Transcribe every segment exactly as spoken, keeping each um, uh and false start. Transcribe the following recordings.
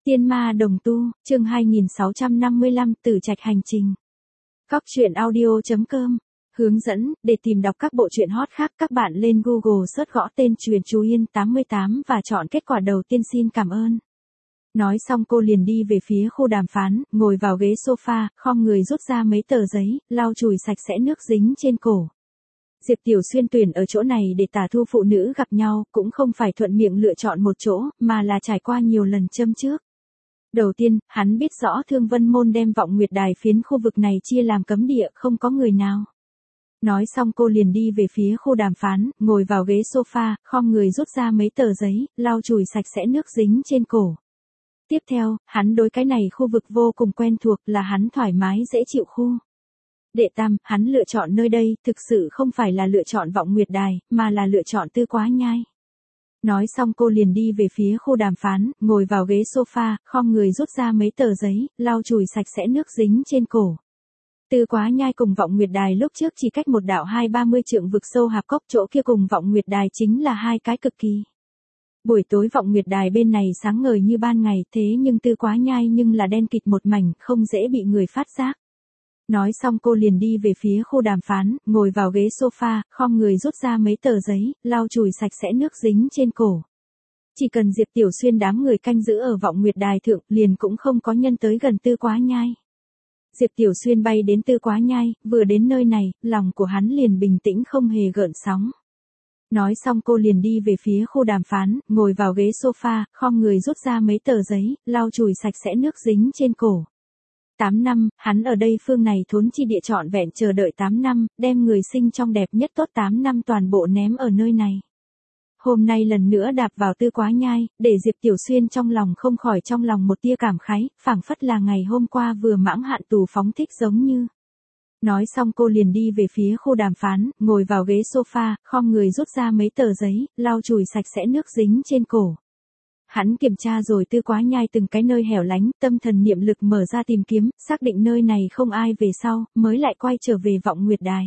Tiên ma đồng tu, chương hai nghìn sáu trăm năm mươi lăm, Tử Trạch hành trình. Cóc truyện audio chấm com. Hướng dẫn, để tìm đọc các bộ truyện hot khác các bạn lên Google search gõ tên Truyện Chú Yên tám mươi tám và chọn kết quả đầu tiên xin cảm ơn. Nói xong cô liền đi về phía khu đàm phán, ngồi vào ghế sofa, khom người rút ra mấy tờ giấy, lau chùi sạch sẽ nước dính trên cổ. Diệp Tiểu Xuyên tuyển ở chỗ này để Tả Thu phụ nữ gặp nhau, cũng không phải thuận miệng lựa chọn một chỗ, mà là trải qua nhiều lần châm trước. Đầu tiên, hắn biết rõ Thương Vân Môn đem Vọng Nguyệt Đài phiến khu vực này chia làm cấm địa, không có người nào. Nói xong cô liền đi về phía khu đàm phán, ngồi vào ghế sofa, khom người rút ra mấy tờ giấy, lau chùi sạch sẽ nước dính trên cổ. Tiếp theo, hắn đối cái này khu vực vô cùng quen thuộc, là hắn thoải mái dễ chịu khu. Đệ tam, hắn lựa chọn nơi đây, thực sự không phải là lựa chọn Vọng Nguyệt Đài, mà là lựa chọn Tư Quá Nhai. Nói xong cô liền đi về phía khu đàm phán, ngồi vào ghế sofa, khom người rút ra mấy tờ giấy, lau chùi sạch sẽ nước dính trên cổ. Tư Quá Nhai cùng Vọng Nguyệt Đài lúc trước chỉ cách một đạo hai ba mươi trượng vực sâu hạp cốc, chỗ kia cùng Vọng Nguyệt Đài chính là hai cái cực kỳ. Buổi tối Vọng Nguyệt Đài bên này sáng ngời như ban ngày, thế nhưng Tư Quá Nhai nhưng là đen kịt một mảnh, không dễ bị người phát giác. Nói xong cô liền đi về phía khu đàm phán, ngồi vào ghế sofa, khom người rút ra mấy tờ giấy, lau chùi sạch sẽ nước dính trên cổ. Chỉ cần Diệp Tiểu Xuyên đám người canh giữ ở Vọng Nguyệt Đài thượng, liền cũng không có nhân tới gần Tư Quá Nhai. Diệp Tiểu Xuyên bay đến Tư Quá Nhai, vừa đến nơi này, lòng của hắn liền bình tĩnh không hề gợn sóng. Nói xong cô liền đi về phía khu đàm phán, ngồi vào ghế sofa, khom người rút ra mấy tờ giấy, lau chùi sạch sẽ nước dính trên cổ. tám năm, hắn ở đây phương này thốn chi địa trọn vẹn chờ đợi tám năm, đem người sinh trong đẹp nhất tốt tám năm toàn bộ ném ở nơi này. Hôm nay lần nữa đạp vào Tư Quá Nhai, để Diệp Tiểu Xuyên trong lòng không khỏi trong lòng một tia cảm khái, phảng phất là ngày hôm qua vừa mãng hạn tù phóng thích giống như. Nói xong cô liền đi về phía khu đàm phán, ngồi vào ghế sofa, khom người rút ra mấy tờ giấy, lau chùi sạch sẽ nước dính trên cổ. Hắn kiểm tra rồi Tư Quá Nhai từng cái nơi hẻo lánh, tâm thần niệm lực mở ra tìm kiếm, xác định nơi này không ai về sau, mới lại quay trở về Vọng Nguyệt Đài.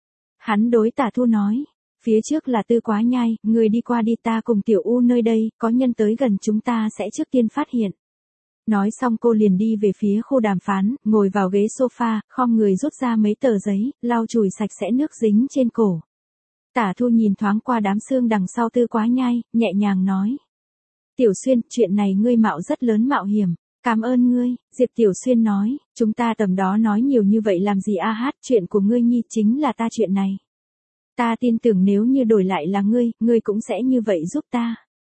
Hắn đối Tả Thu nói, phía trước là Tư Quá Nhai, người đi qua đi, ta cùng Tiểu U nơi đây, có nhân tới gần chúng ta sẽ trước tiên phát hiện. Nói xong cô liền đi về phía khu đàm phán, ngồi vào ghế sofa, khom người rút ra mấy tờ giấy, lau chùi sạch sẽ nước dính trên cổ. Tả Thu nhìn thoáng qua đám xương đằng sau Tư Quá Nhai, nhẹ nhàng nói. Tiểu Xuyên, chuyện này ngươi mạo rất lớn mạo hiểm, cảm ơn ngươi. Diệp Tiểu Xuyên nói, chúng ta tầm đó nói nhiều như vậy làm gì a hát, chuyện của ngươi nhi chính là ta chuyện này. Ta tin tưởng nếu như đổi lại là ngươi, ngươi cũng sẽ như vậy giúp ta.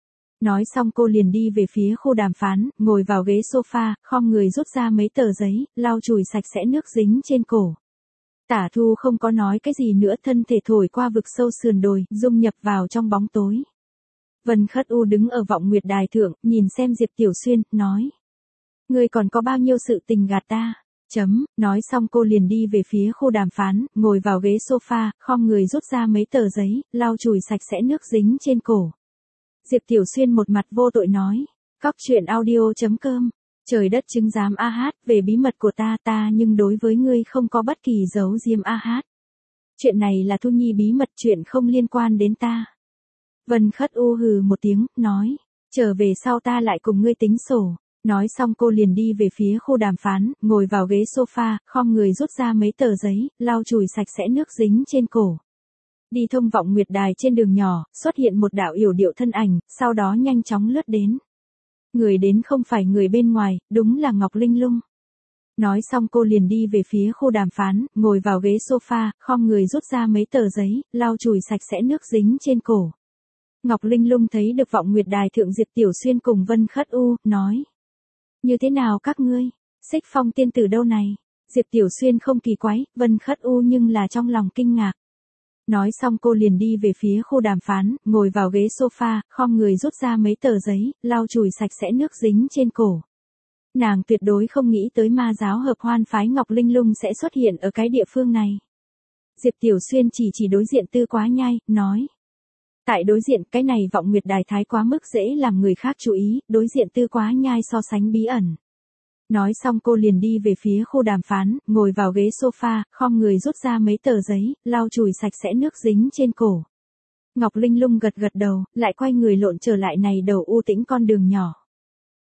Nói xong cô liền đi về phía khu đàm phán, ngồi vào ghế sofa, khom người rút ra mấy tờ giấy, lau chùi sạch sẽ nước dính trên cổ. Tả Thu không có nói cái gì nữa, thân thể thổi qua vực sâu sườn đồi, dung nhập vào trong bóng tối. Vân Khất U đứng ở Vọng Nguyệt Đài thượng, nhìn xem Diệp Tiểu Xuyên, nói. Ngươi còn có bao nhiêu sự tình gạt ta? Chấm, nói xong cô liền đi về phía khu đàm phán, ngồi vào ghế sofa, khom người rút ra mấy tờ giấy, lau chùi sạch sẽ nước dính trên cổ. Diệp Tiểu Xuyên một mặt vô tội nói. Cóc truyện audio chấm com. Trời đất chứng giám a hát, về bí mật của ta ta nhưng đối với ngươi không có bất kỳ giấu diêm a hát. Chuyện này là Thu Nhi bí mật, chuyện không liên quan đến ta. Vân Khất U hừ một tiếng, nói, trở về sau ta lại cùng ngươi tính sổ. Nói xong cô liền đi về phía khu đàm phán, ngồi vào ghế sofa, khom người rút ra mấy tờ giấy, lau chùi sạch sẽ nước dính trên cổ. Đi thông Vọng Nguyệt Đài trên đường nhỏ, xuất hiện một đạo yểu điệu thân ảnh, sau đó nhanh chóng lướt đến. Người đến không phải người bên ngoài, đúng là Ngọc Linh Lung. Nói xong cô liền đi về phía khu đàm phán, ngồi vào ghế sofa, khom người rút ra mấy tờ giấy, lau chùi sạch sẽ nước dính trên cổ. Ngọc Linh Lung thấy được Vọng Nguyệt Đài thượng Diệp Tiểu Xuyên cùng Vân Khất U, nói. Như thế nào các ngươi? Xích Phong tiên tử đâu này? Diệp Tiểu Xuyên không kỳ quái, Vân Khất U nhưng là trong lòng kinh ngạc. Nói xong cô liền đi về phía khu đàm phán, ngồi vào ghế sofa, khom người rút ra mấy tờ giấy, lau chùi sạch sẽ nước dính trên cổ. Nàng tuyệt đối không nghĩ tới ma giáo hợp hoan phái Ngọc Linh Lung sẽ xuất hiện ở cái địa phương này. Diệp Tiểu Xuyên chỉ chỉ đối diện Tư Quá Nhai, nói. Tại đối diện, cái này Vọng Nguyệt Đài thái quá mức dễ làm người khác chú ý, đối diện Tư Quá Nhai so sánh bí ẩn. Nói xong cô liền đi về phía khu đàm phán, ngồi vào ghế sofa, khom người rút ra mấy tờ giấy, lau chùi sạch sẽ nước dính trên cổ. Ngọc Linh Lung gật gật đầu, lại quay người lộn trở lại này đầu u tĩnh con đường nhỏ.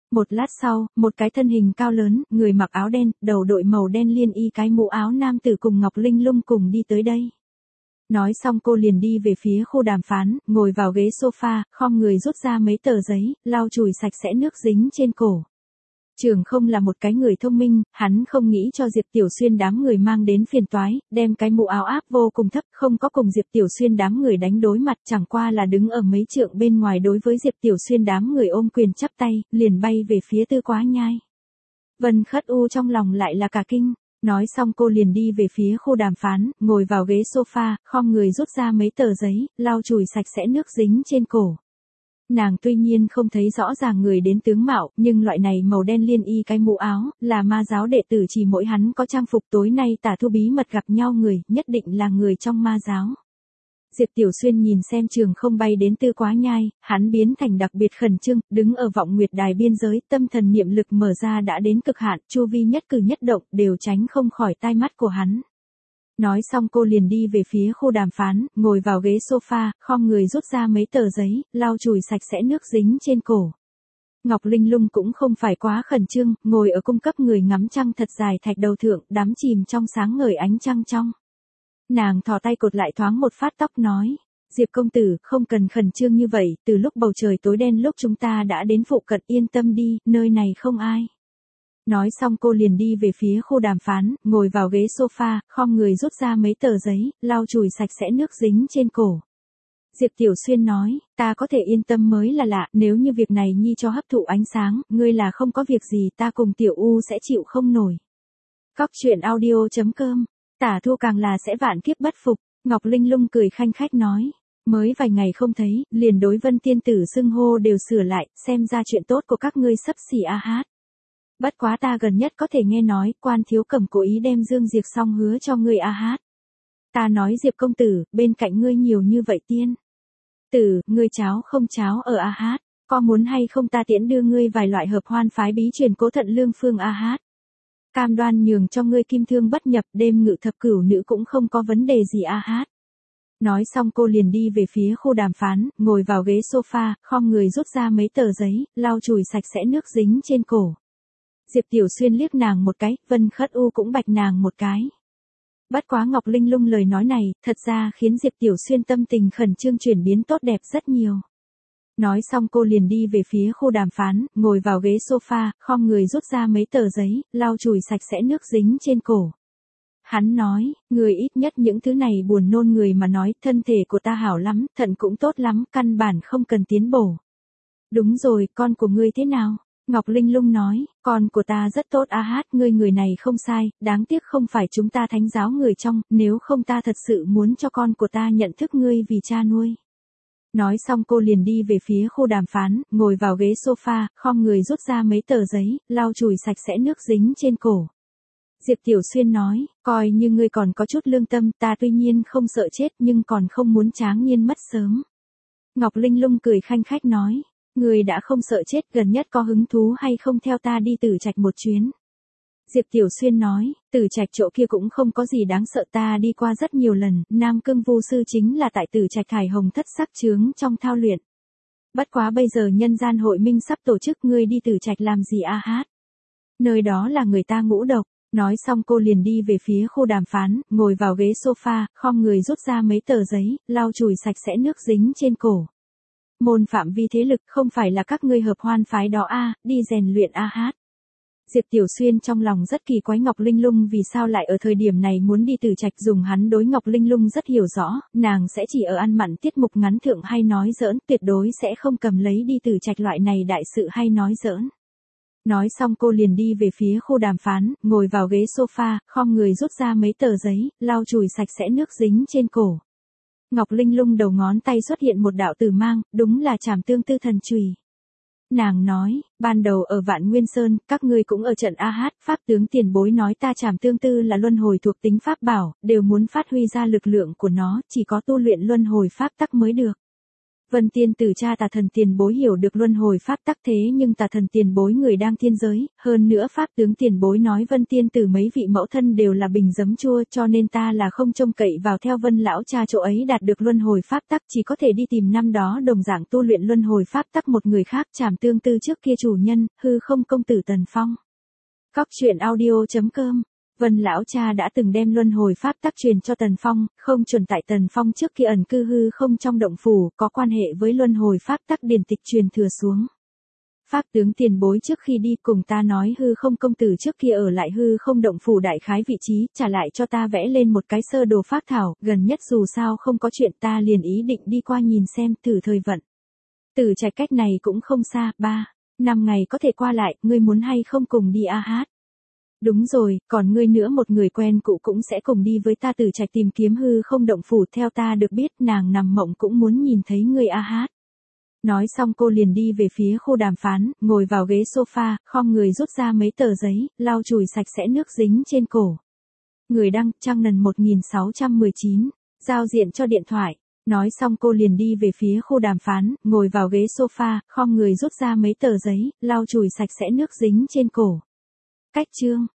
Một lát sau, một cái thân hình cao lớn, người mặc áo đen, đầu đội màu đen liên y cái mũ áo nam tử cùng Ngọc Linh Lung cùng đi tới đây. Nói xong cô liền đi về phía khu đàm phán, ngồi vào ghế sofa, khom người rút ra mấy tờ giấy, lau chùi sạch sẽ nước dính trên cổ. Trường không là một cái người thông minh, hắn không nghĩ cho Diệp Tiểu Xuyên đám người mang đến phiền toái, đem cái mũ áo áp vô cùng thấp, không có cùng Diệp Tiểu Xuyên đám người đánh đối mặt, chẳng qua là đứng ở mấy trượng bên ngoài đối với Diệp Tiểu Xuyên đám người ôm quyền chắp tay, liền bay về phía Tư Quá Nhai. Vân Khất U trong lòng lại là cả kinh. Nói xong cô liền đi về phía khu đàm phán, ngồi vào ghế sofa, khom người rút ra mấy tờ giấy, lau chùi sạch sẽ nước dính trên cổ. Nàng tuy nhiên không thấy rõ ràng người đến tướng mạo, nhưng loại này màu đen liên y cái mũ áo, là ma giáo đệ tử chỉ mỗi hắn có trang phục. Tối nay Tả Thu bí mật gặp nhau người, nhất định là người trong ma giáo. Diệp Tiểu Xuyên nhìn xem trường không bay đến Tư Quá Nhai, hắn biến thành đặc biệt khẩn trương, đứng ở vọng nguyệt đài biên giới, tâm thần niệm lực mở ra đã đến cực hạn, chu vi nhất cử nhất động đều tránh không khỏi tai mắt của hắn. Nói xong cô liền đi về phía khu đàm phán, ngồi vào ghế sofa, khom người rút ra mấy tờ giấy, lau chùi sạch sẽ nước dính trên cổ. Ngọc Linh Lung cũng không phải quá khẩn trương, ngồi ở cung cấp người ngắm trăng thật dài thạch đầu thượng, đắm chìm trong sáng ngời ánh trăng trong. Nàng thò tay cột lại thoáng một phát tóc nói, Diệp công tử, không cần khẩn trương như vậy, từ lúc bầu trời tối đen lúc chúng ta đã đến phụ cận, yên tâm đi, nơi này không ai. Nói xong cô liền đi về phía khu đàm phán, ngồi vào ghế sofa, khom người rút ra mấy tờ giấy, lau chùi sạch sẽ nước dính trên cổ. Diệp Tiểu Xuyên nói, ta có thể yên tâm mới là lạ, nếu như việc này nhi cho hấp thụ ánh sáng, ngươi là không có việc gì, ta cùng Tiểu U sẽ chịu không nổi. Cóc truyện audio chấm com. Tả Thu càng là sẽ vạn kiếp bất phục. Ngọc Linh Lung cười khanh khách nói, mới vài ngày không thấy, liền đối Vân tiên tử xưng hô đều sửa lại, xem ra chuyện tốt của các ngươi sắp xỉ a hát. Bất quá ta gần nhất có thể nghe nói, Quan Thiếu Cẩm cố ý đem Dương Diệp xong hứa cho ngươi a hát. Ta nói Diệp công tử, bên cạnh ngươi nhiều như vậy tiên tử, ngươi cháo không cháo ở a hát, có muốn hay không ta tiễn đưa ngươi vài loại hợp hoan phái bí truyền cố thận lương phương a hát. Cam đoan nhường cho ngươi kim thương bất nhập, đêm ngự thập cửu nữ cũng không có vấn đề gì a hát. Nói xong cô liền đi về phía khu đàm phán, ngồi vào ghế sofa, khom người rút ra mấy tờ giấy, lau chùi sạch sẽ nước dính trên cổ. Diệp Tiểu Xuyên liếc nàng một cái, Vân Khất U cũng bạch nàng một cái. Bất quá Ngọc Linh Lung lời nói này, thật ra khiến Diệp Tiểu Xuyên tâm tình khẩn trương chuyển biến tốt đẹp rất nhiều. Nói xong cô liền đi về phía khu đàm phán, ngồi vào ghế sofa, khom người rút ra mấy tờ giấy, lau chùi sạch sẽ nước dính trên cổ. Hắn nói, người ít nhất những thứ này buồn nôn người mà nói, thân thể của ta hảo lắm, thận cũng tốt lắm, căn bản không cần tiến bổ. Đúng rồi, con của ngươi thế nào? Ngọc Linh Lung nói, con của ta rất tốt a hát, ngươi người này không sai, đáng tiếc không phải chúng ta thánh giáo người trong, nếu không ta thật sự muốn cho con của ta nhận thức ngươi vì cha nuôi. Nói xong cô liền đi về phía khu đàm phán, ngồi vào ghế sofa, khom người rút ra mấy tờ giấy, lau chùi sạch sẽ nước dính trên cổ. Diệp Tiểu Xuyên nói, coi như ngươi còn có chút lương tâm, ta tuy nhiên không sợ chết nhưng còn không muốn tráng niên mất sớm. Ngọc Linh Lung cười khanh khách nói, ngươi đã không sợ chết, gần nhất có hứng thú hay không theo ta đi Tử Trạch một chuyến. Diệp Tiểu Xuyên nói, Tử Trạch chỗ kia cũng không có gì đáng sợ, ta đi qua rất nhiều lần, Nam Cương Vu sư chính là tại Tử Trạch Thải Hồng thất sắc chướng trong thao luyện. Bất quá bây giờ nhân gian hội minh sắp tổ chức, ngươi đi Tử Trạch làm gì a hát? Nơi đó là người ta ngũ độc. Nói xong cô liền đi về phía khu đàm phán, ngồi vào ghế sofa, khom người rút ra mấy tờ giấy, lau chùi sạch sẽ nước dính trên cổ. Môn phạm vi thế lực không phải là các ngươi hợp hoan phái đó a, đi rèn luyện a hát. Diệp Tiểu Xuyên trong lòng rất kỳ quái Ngọc Linh Lung vì sao lại ở thời điểm này muốn đi Tử Trạch, dùng hắn đối Ngọc Linh Lung rất hiểu rõ, nàng sẽ chỉ ở ăn mặn tiết mục ngắn thượng hay nói giỡn, tuyệt đối sẽ không cầm lấy đi Tử Trạch loại này đại sự hay nói giỡn. Nói xong cô liền đi về phía khu đàm phán, ngồi vào ghế sofa, khom người rút ra mấy tờ giấy, lau chùi sạch sẽ nước dính trên cổ. Ngọc Linh Lung đầu ngón tay xuất hiện một đạo tử mang, đúng là Trảm Tương Tư Thần Chùy. Nàng nói, ban đầu ở Vạn Nguyên Sơn, các ngươi cũng ở trận a hát, pháp tướng tiền bối nói ta Trảm Tương Tư là luân hồi thuộc tính pháp bảo, đều muốn phát huy ra lực lượng của nó, chỉ có tu luyện luân hồi pháp tắc mới được. Vân Tiên Tử cha Tà Thần tiền bối hiểu được luân hồi pháp tắc, thế nhưng Tà Thần tiền bối người đang thiên giới, hơn nữa pháp tướng tiền bối nói Vân Tiên Tử mấy vị mẫu thân đều là bình giấm chua, cho nên ta là không trông cậy vào theo Vân lão cha chỗ ấy đạt được luân hồi pháp tắc, chỉ có thể đi tìm năm đó đồng dạng tu luyện luân hồi pháp tắc một người khác, Trảm Tương Tư trước kia chủ nhân, hư không công tử Tần Phong. Cóc truyện audio chấm com. Vân lão cha đã từng đem luân hồi pháp tắc truyền cho Tần Phong, không chuẩn tại Tần Phong trước kia ẩn cư hư không trong động phủ, có quan hệ với luân hồi pháp tắc điển tịch truyền thừa xuống. Pháp tướng tiền bối trước khi đi cùng ta nói hư không công tử trước kia ở lại hư không động phủ đại khái vị trí, trả lại cho ta vẽ lên một cái sơ đồ pháp thảo, gần nhất dù sao không có chuyện ta liền ý định đi qua nhìn xem, thử thời vận. Tử Trạch cách này cũng không xa, ba, năm ngày có thể qua lại, ngươi muốn hay không cùng đi a hát? Đúng rồi, còn ngươi nữa một người quen cũ cũng sẽ cùng đi với ta. Tử Trạch tìm kiếm hư không động phủ, theo ta được biết nàng nằm mộng cũng muốn nhìn thấy ngươi a hát. Nói xong cô liền đi về phía khu đàm phán, ngồi vào ghế sofa, khom người rút ra mấy tờ giấy, lau chùi sạch sẽ nước dính trên cổ. Người đăng, Trang Nần một nghìn sáu trăm mười chín, giao diện cho điện thoại. Nói xong cô liền đi về phía khu đàm phán, ngồi vào ghế sofa, khom người rút ra mấy tờ giấy, lau chùi sạch sẽ nước dính trên cổ. Cách chương